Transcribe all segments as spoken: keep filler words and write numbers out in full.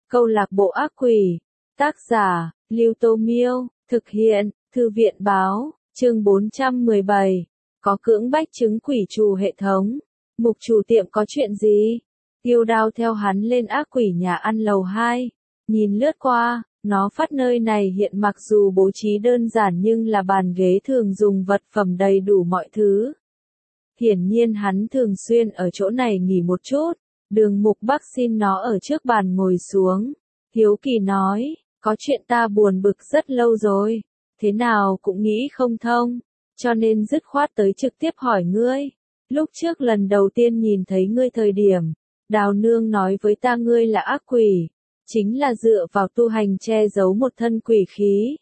Câu lạc bộ ác quỷ. Tác giả, Lưu Tô Miêu. Thực hiện, Thư viện Báo. Chương bốn trăm mười bảy. Có cưỡng bách chứng quỷ trù hệ thống. Mục chủ tiệm có chuyện gì? Tiêu Đao theo hắn lên ác quỷ nhà ăn lầu hai. Nhìn lướt qua, nó phát nơi này hiện mặc dù bố trí đơn giản nhưng là bàn ghế thường dùng vật phẩm đầy đủ mọi thứ. Hiển nhiên hắn thường xuyên ở chỗ này nghỉ một chút. Đường Mục Bắc xin nó ở trước bàn ngồi xuống. Hiếu kỳ nói, có chuyện ta buồn bực rất lâu rồi. Thế nào cũng nghĩ không thông. Cho nên dứt khoát tới trực tiếp hỏi ngươi. Lúc trước lần đầu tiên nhìn thấy ngươi thời điểm, Đào Nương nói với ta ngươi là ác quỷ. Chính là dựa vào tu hành che giấu một thân quỷ khí.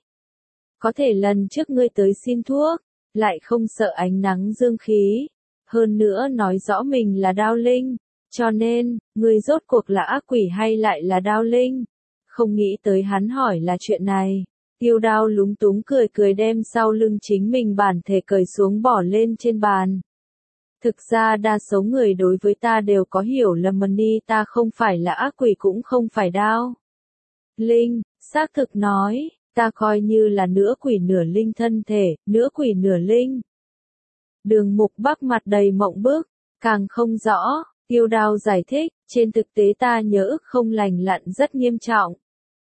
Có thể lần trước ngươi tới xin thuốc, lại không sợ ánh nắng dương khí. Hơn nữa nói rõ mình là Đao Linh. Cho nên, ngươi rốt cuộc là ác quỷ hay lại là Đao Linh? Không nghĩ tới hắn hỏi là chuyện này. Tiêu Đao lúng túng cười cười đem sau lưng chính mình bản thể cởi xuống bỏ lên trên bàn. Thực ra đa số người đối với ta đều có hiểu lầm ni ta không phải là ác quỷ cũng không phải Đao Linh, xác thực nói, ta coi như là nửa quỷ nửa linh thân thể, nửa quỷ nửa linh. Đường Mục Bắc mặt đầy mộng bức, càng không rõ. Tiêu Đao giải thích, trên thực tế ta nhớ ức không lành lặn rất nghiêm trọng.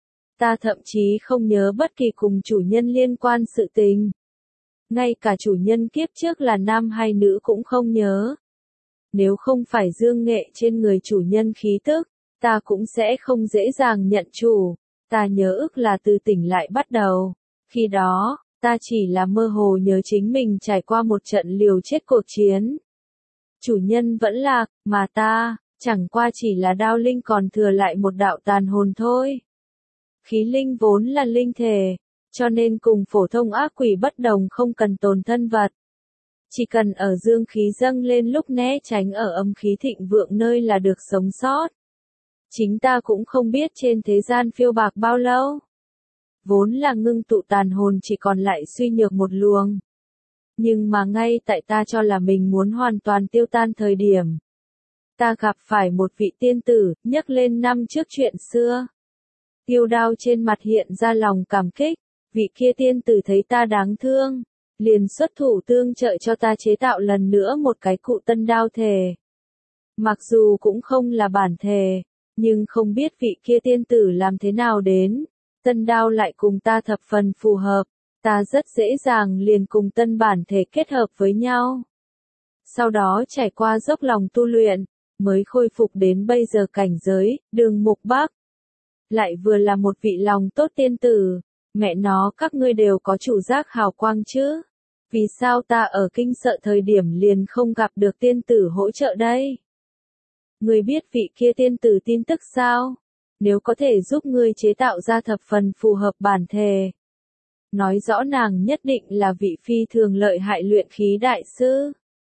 Ta thậm chí không nhớ bất kỳ cùng chủ nhân liên quan sự tình. Ngay cả chủ nhân kiếp trước là nam hay nữ cũng không nhớ. Nếu không phải dương nghệ trên người chủ nhân khí tức, ta cũng sẽ không dễ dàng nhận chủ. Ta nhớ ức là từ tỉnh lại bắt đầu. Khi đó, ta chỉ là mơ hồ nhớ chính mình trải qua một trận liều chết cuộc chiến. Chủ nhân vẫn lạc, mà ta, chẳng qua chỉ là Đao Linh còn thừa lại một đạo tàn hồn thôi. Khí linh vốn là linh thể, cho nên cùng phổ thông ác quỷ bất đồng không cần tồn thân vật. Chỉ cần ở dương khí dâng lên lúc né tránh ở âm khí thịnh vượng nơi là được sống sót. Chính ta cũng không biết trên thế gian phiêu bạc bao lâu. Vốn là ngưng tụ tàn hồn chỉ còn lại suy nhược một luồng. Nhưng mà ngay tại ta cho là mình muốn hoàn toàn tiêu tan thời điểm. Ta gặp phải một vị tiên tử, nhắc lên năm trước chuyện xưa. Tiêu Đao trên mặt hiện ra lòng cảm kích, vị kia tiên tử thấy ta đáng thương. Liền xuất thủ tương trợ cho ta chế tạo lần nữa một cái cụ tân đao thể. Mặc dù cũng không là bản thể, nhưng không biết vị kia tiên tử làm thế nào đến. Tân đao lại cùng ta thập phần phù hợp. Ta rất dễ dàng liền cùng tân bản thể kết hợp với nhau. Sau đó trải qua dốc lòng tu luyện, mới khôi phục đến bây giờ cảnh giới, Đường Mục Bắc. Lại vừa là một vị lòng tốt tiên tử, mẹ nó các ngươi đều có chủ giác hào quang chứ. Vì sao ta ở kinh sợ thời điểm liền không gặp được tiên tử hỗ trợ đây? Ngươi biết vị kia tiên tử tin tức sao? Nếu có thể giúp ngươi chế tạo ra thập phần phù hợp bản thể. Nói rõ nàng nhất định là vị phi thường lợi hại luyện khí đại sư.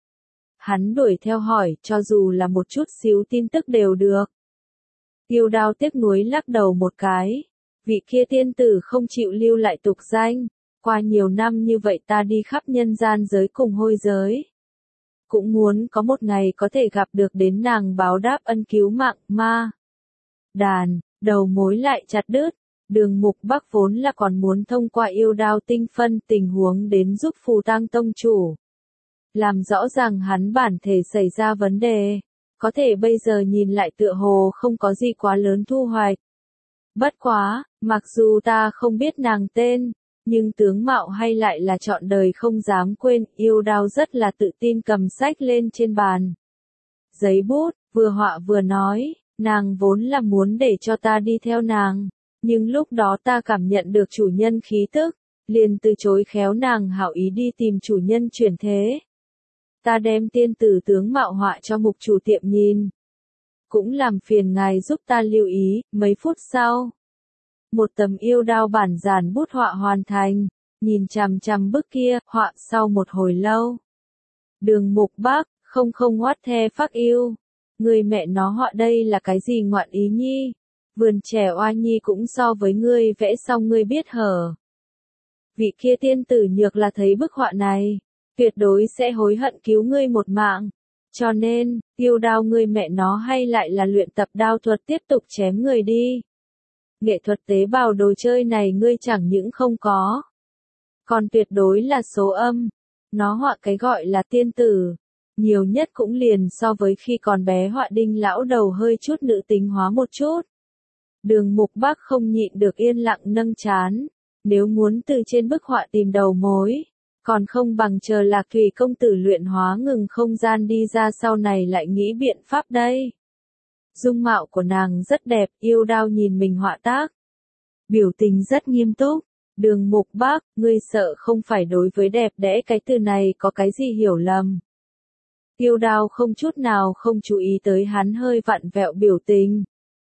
Hắn đuổi theo hỏi, cho dù là một chút xíu tin tức đều được. Tiêu Đao tiếc nuối lắc đầu một cái. Vị kia tiên tử không chịu lưu lại tục danh. Qua nhiều năm như vậy ta đi khắp nhân gian giới cùng hôi giới. Cũng muốn có một ngày có thể gặp được đến nàng báo đáp ân cứu mạng ma. Đàn, đầu mối lại chặt đứt. Đường Mục Bắc vốn là còn muốn thông qua yêu đao tinh phân tình huống đến giúp Phù Tang tông chủ. Làm rõ ràng hắn bản thể xảy ra vấn đề. Có thể bây giờ nhìn lại tựa hồ không có gì quá lớn thu hoạch. Bất quá, mặc dù ta không biết nàng tên, nhưng tướng mạo hay lại là trọn đời không dám quên, yêu đao rất là tự tin cầm sách lên trên bàn. Giấy bút, vừa họa vừa nói, nàng vốn là muốn để cho ta đi theo nàng. Nhưng lúc đó ta cảm nhận được chủ nhân khí tức, liền từ chối khéo nàng hảo ý đi tìm chủ nhân chuyển thế. Ta đem tiên tử tướng mạo họa cho mục chủ tiệm nhìn. Cũng làm phiền ngài giúp ta lưu ý, mấy phút sau. Một tấm yêu đao bản giản bút họa hoàn thành, nhìn chằm chằm bức kia, họa sau một hồi lâu. Đường Mục Bắc, không không what the fuck yêu. Người mẹ nó họa đây là cái gì ngoạn ý nhi? Vườn trẻ oa nhi cũng so với ngươi vẽ xong ngươi biết hở. Vị kia tiên tử nhược là thấy bức họa này, tuyệt đối sẽ hối hận cứu ngươi một mạng. Cho nên, tiêu đao ngươi mẹ nó hay lại là luyện tập đao thuật tiếp tục chém người đi. Nghệ thuật tế bào đồ chơi này ngươi chẳng những không có, còn tuyệt đối là số âm. Nó họa cái gọi là tiên tử, nhiều nhất cũng liền so với khi còn bé họa đinh lão đầu hơi chút nữ tính hóa một chút. Đường Mục Bác không nhịn được yên lặng nâng trán, nếu muốn từ trên bức họa tìm đầu mối, còn không bằng chờ Lạc Thủy công tử luyện hóa ngừng không gian đi ra sau này lại nghĩ biện pháp đây. Dung mạo của nàng rất đẹp, Yêu Đao nhìn mình họa tác, biểu tình rất nghiêm túc. Đường Mục Bác, ngươi sợ không phải đối với đẹp đẽ cái từ này có cái gì hiểu lầm. Yêu Đao không chút nào không chú ý tới hắn hơi vặn vẹo biểu tình,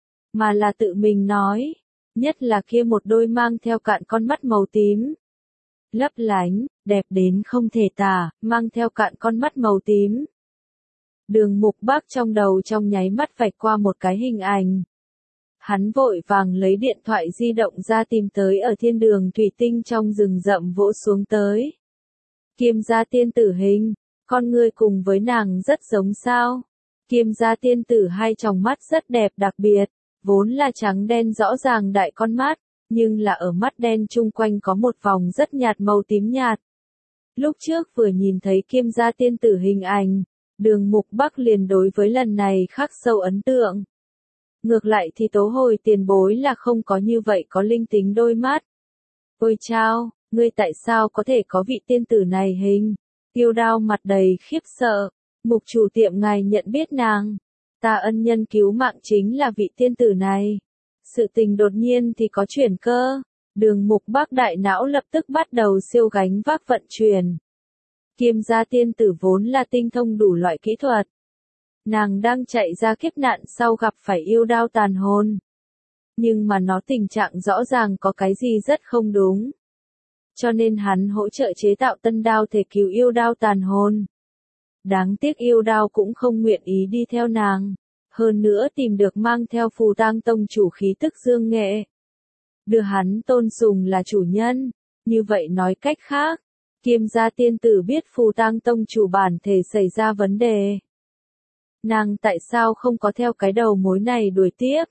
mà là tự mình nói, nhất là kia một đôi mang theo cạn con mắt màu tím, lấp lánh, đẹp đến không thể tả, mang theo cạn con mắt màu tím. Đường Mục Bác trong đầu trong nháy mắt vạch qua một cái hình ảnh. Hắn vội vàng lấy điện thoại di động ra tìm tới ở thiên đường thủy tinh trong rừng rậm vỗ xuống tới. Kiêm gia tiên tử hình, con ngươi cùng với nàng rất giống sao. Kiêm gia tiên tử hai tròng mắt rất đẹp đặc biệt, vốn là trắng đen rõ ràng đại con mắt, nhưng là ở mắt đen chung quanh có một vòng rất nhạt màu tím nhạt. Lúc trước vừa nhìn thấy Kiêm gia tiên tử hình ảnh, Đường Mục Bác liền đối với lần này khắc sâu ấn tượng. Ngược lại thì Tố Hồi tiền bối là không có như vậy có linh tính đôi mắt. Ôi chao, ngươi tại sao có thể có vị tiên tử này hình? Yêu Đao mặt đầy khiếp sợ. Mục chủ tiệm ngài nhận biết nàng. Ta ân nhân cứu mạng chính là vị tiên tử này. Sự tình đột nhiên thì có chuyển cơ. Đường Mục Bác đại não lập tức bắt đầu siêu gánh vác vận chuyển. Kiêm gia tiên tử vốn là tinh thông đủ loại kỹ thuật. Nàng đang chạy ra kiếp nạn sau gặp phải Yêu Đao tàn hồn. Nhưng mà nó tình trạng rõ ràng có cái gì rất không đúng. Cho nên hắn hỗ trợ chế tạo tân đao thể cứu Yêu Đao tàn hồn. Đáng tiếc Yêu Đao cũng không nguyện ý đi theo nàng. Hơn nữa tìm được mang theo Phù Tang tông chủ khí tức dương nghệ. Đưa hắn tôn sùng là chủ nhân. Như vậy nói cách khác, Kiêm gia tiên tử biết Phù Tang tông chủ bản thể xảy ra vấn đề. Nàng tại sao không có theo cái đầu mối này đuổi tiếp?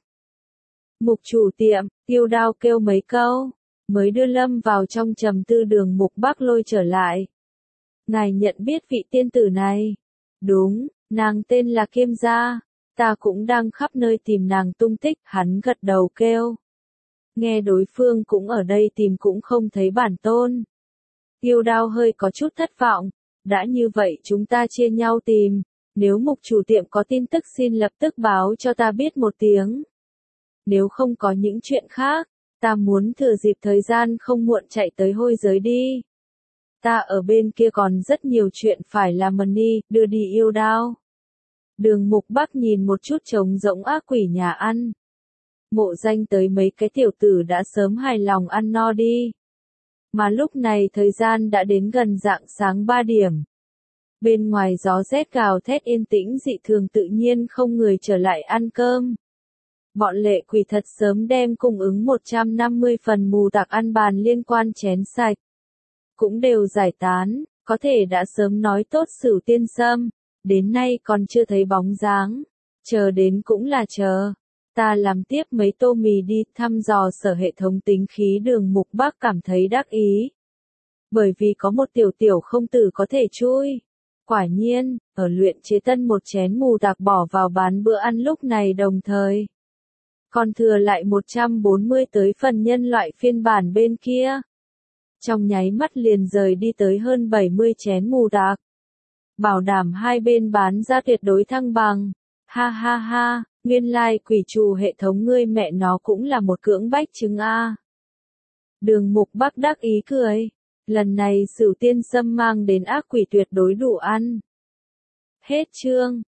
Mục chủ tiệm, Yêu Đao kêu mấy câu, mới đưa Lâm vào trong trầm tư. Đường Mục Bác lôi trở lại. Ngài nhận biết vị tiên tử này? Đúng, nàng tên là Kiêm gia, ta cũng đang khắp nơi tìm nàng tung tích. Hắn gật đầu kêu. Nghe đối phương cũng ở đây tìm cũng không thấy bản tôn. Yêu Đao hơi có chút thất vọng, đã như vậy chúng ta chia nhau tìm. Nếu mục chủ tiệm có tin tức xin lập tức báo cho ta biết một tiếng. Nếu không có những chuyện khác, ta muốn thừa dịp thời gian không muộn chạy tới hôi giới đi. Ta ở bên kia còn rất nhiều chuyện phải làm. Money, đưa đi Yêu Đao. Đường Mục Bác nhìn một chút trống rỗng ác quỷ nhà ăn. Mộ Danh tới mấy cái tiểu tử đã sớm hài lòng ăn no đi. Mà lúc này thời gian đã đến gần rạng sáng ba điểm. Bên ngoài gió rét gào thét yên tĩnh dị thường, tự nhiên không người trở lại ăn cơm. Bọn lệ quỷ thật sớm đem cung ứng một trăm năm mươi phần mù tạc ăn bàn liên quan chén sạch. Cũng đều giải tán, có thể đã sớm nói tốt Sửu Tiên Sâm, đến nay còn chưa thấy bóng dáng. Chờ đến cũng là chờ. Ta làm tiếp mấy tô mì đi, thăm dò sở hệ thống tính khí. Đường Mục Bác cảm thấy đắc ý. Bởi vì có một tiểu tiểu không tử có thể chui. Quả nhiên, ở luyện chế tân một chén mù tạc bỏ vào bán bữa ăn lúc này đồng thời. Còn thừa lại một trăm bốn mươi tới phần nhân loại phiên bản bên kia. Trong nháy mắt liền rời đi tới hơn bảy mươi chén mù tạc. Bảo đảm hai bên bán ra tuyệt đối thăng bằng. Ha ha ha, nguyên lai like quỷ trù hệ thống ngươi mẹ nó cũng là một cưỡng bách chứng a. Đường Mục Bác đắc ý cười. Lần này Sửu Tiên Sâm mang đến ác quỷ tuyệt đối đủ ăn. Hết chương.